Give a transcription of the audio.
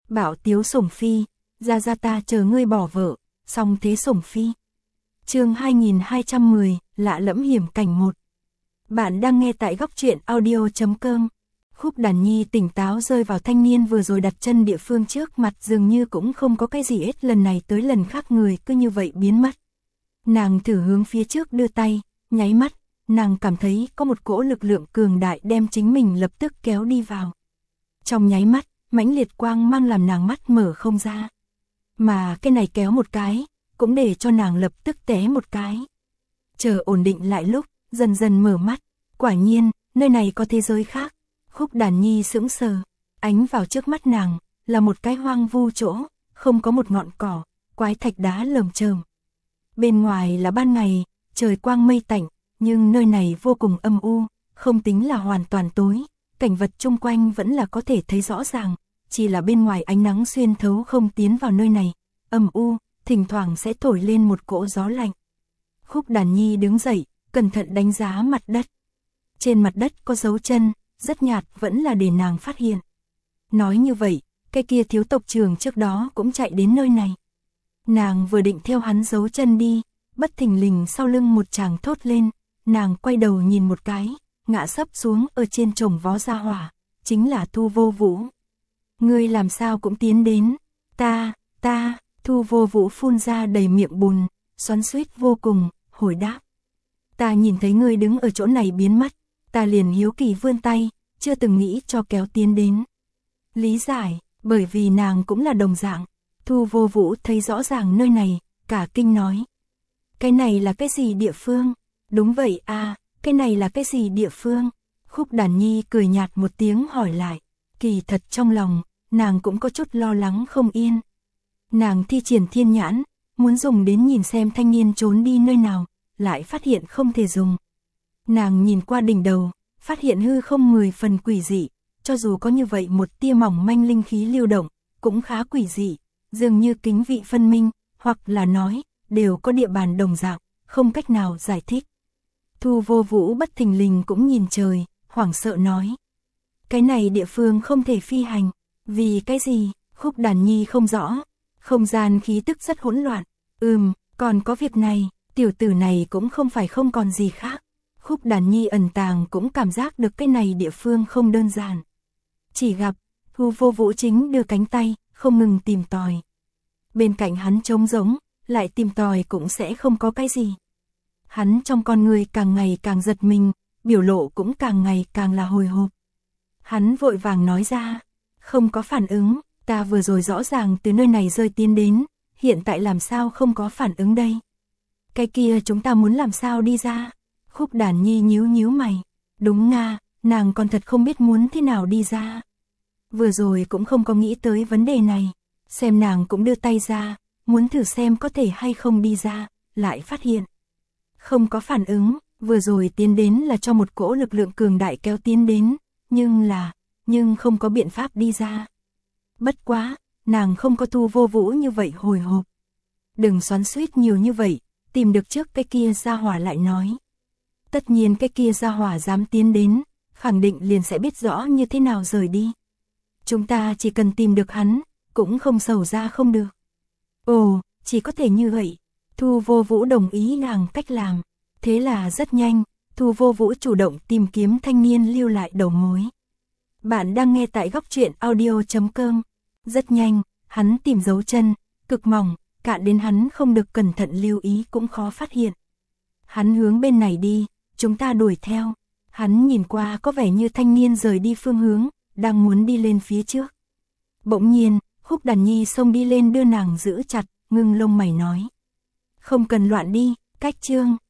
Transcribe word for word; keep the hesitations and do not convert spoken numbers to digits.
Bảo tiếu sủng phi, ra ra ta chờ ngươi bỏ vợ, xong thế sủng phi. Chương hai nghìn hai trăm mười, lạ lẫm hiểm cảnh một. Bạn đang nghe tại góc truyện audio chấm com. Khúc Đàn Nhi tỉnh táo rơi vào thanh niên vừa rồi đặt chân địa phương trước mặt, dường như cũng không có cái gì hết, lần này tới lần khác người cứ như vậy biến mất. Nàng thử hướng phía trước đưa tay, nháy mắt, nàng cảm thấy có một cỗ lực lượng cường đại đem chính mình lập tức kéo đi vào. Trong nháy mắt, mãnh liệt quang mang làm nàng mắt mở không ra. Mà cái này kéo một cái, cũng để cho nàng lập tức té một cái. Chờ ổn định lại lúc, dần dần mở mắt, quả nhiên, nơi này có thế giới khác. Khúc Đàn Nhi sững sờ, ánh vào trước mắt nàng, là một cái hoang vu chỗ, không có một ngọn cỏ, quái thạch đá lởm chởm. Bên ngoài là ban ngày, trời quang mây tạnh, nhưng nơi này vô cùng âm u, không tính là hoàn toàn tối, cảnh vật chung quanh vẫn là có thể thấy rõ ràng, chỉ là bên ngoài ánh nắng xuyên thấu không tiến vào nơi này, âm u, thỉnh thoảng sẽ thổi lên một cỗ gió lạnh. Khúc Đàn Nhi đứng dậy, cẩn thận đánh giá mặt đất. Trên mặt đất có dấu chân, rất nhạt, vẫn là để nàng phát hiện. Nói như vậy, cái kia thiếu tộc trưởng trước đó cũng chạy đến nơi này. Nàng vừa định theo hắn dấu chân đi, bất thình lình sau lưng một chàng thốt lên, nàng quay đầu nhìn một cái, ngã sấp xuống ở trên chồng vó gia hỏa, chính là Thu Vô Vũ. Ngươi làm sao cũng tiến đến, ta, ta, Thu Vô Vũ phun ra đầy miệng bùn, xoắn xuýt vô cùng, hồi đáp. Ta nhìn thấy ngươi đứng ở chỗ này biến mất, ta liền hiếu kỳ vươn tay, chưa từng nghĩ cho kéo tiến đến. Lý giải, bởi vì nàng cũng là đồng dạng. Thu Vô Vũ thấy rõ ràng nơi này, cả kinh nói. Cái này là cái gì địa phương? Đúng vậy à, cái này là cái gì địa phương? Khúc Đàn Nhi cười nhạt một tiếng hỏi lại. Kỳ thật trong lòng, nàng cũng có chút lo lắng không yên. Nàng thi triển thiên nhãn, muốn dùng đến nhìn xem thanh niên trốn đi nơi nào, lại phát hiện không thể dùng. Nàng nhìn qua đỉnh đầu, phát hiện hư không mười phần quỷ dị, cho dù có như vậy một tia mỏng manh linh khí lưu động, cũng khá quỷ dị, dường như kính vị phân minh, hoặc là nói, đều có địa bàn đồng dạng, không cách nào giải thích. Thu Vô Vũ bất thình lình cũng nhìn trời, hoảng sợ nói. Cái này địa phương không thể phi hành, vì cái gì? Khúc Đàn Nhi không rõ, không gian khí tức rất hỗn loạn, ừm, còn có việc này, tiểu tử này cũng không phải không còn gì khác. Khúc Đàn Nhi ẩn tàng cũng cảm giác được cái này địa phương không đơn giản. Chỉ gặp, Thu Vô Vũ chính đưa cánh tay, không ngừng tìm tòi. Bên cạnh hắn trống rỗng, lại tìm tòi cũng sẽ không có cái gì. Hắn trong con người càng ngày càng giật mình, biểu lộ cũng càng ngày càng là hồi hộp. Hắn vội vàng nói ra, không có phản ứng, ta vừa rồi rõ ràng từ nơi này rơi tiến đến, hiện tại làm sao không có phản ứng đây? Cái kia chúng ta muốn làm sao đi ra? Khúc Đàn Nhi nhíu nhíu mày, đúng nga, nàng còn thật không biết muốn thế nào đi ra. Vừa rồi cũng không có nghĩ tới vấn đề này, xem nàng cũng đưa tay ra, muốn thử xem có thể hay không đi ra, lại phát hiện. Không có phản ứng, vừa rồi tiến đến là cho một cỗ lực lượng cường đại kéo tiến đến, nhưng là, nhưng không có biện pháp đi ra. Bất quá, nàng không có Thu Vô Vũ như vậy hồi hộp. Đừng xoắn xuýt nhiều như vậy, tìm được trước cái kia gia hỏa lại nói. Tất nhiên cái kia gia hỏa dám tiến đến, khẳng định liền sẽ biết rõ như thế nào rời đi. Chúng ta chỉ cần tìm được hắn, cũng không sầu ra không được. Ồ, chỉ có thể như vậy. Thu Vô Vũ đồng ý nàng cách làm. Thế là rất nhanh, Thu Vô Vũ chủ động tìm kiếm thanh niên lưu lại đầu mối. Bạn đang nghe tại góc truyện audio chấm com. Rất nhanh, hắn tìm dấu chân, cực mỏng, cạn đến hắn không được cẩn thận lưu ý cũng khó phát hiện. Hắn hướng bên này đi, chúng ta đuổi theo. Hắn nhìn qua có vẻ như thanh niên rời đi phương hướng, đang muốn đi lên phía trước. Bỗng nhiên, Khúc Đàn Nhi xông đi lên đưa nàng giữ chặt, ngưng lông mày nói. Không cần loạn đi, cách chương.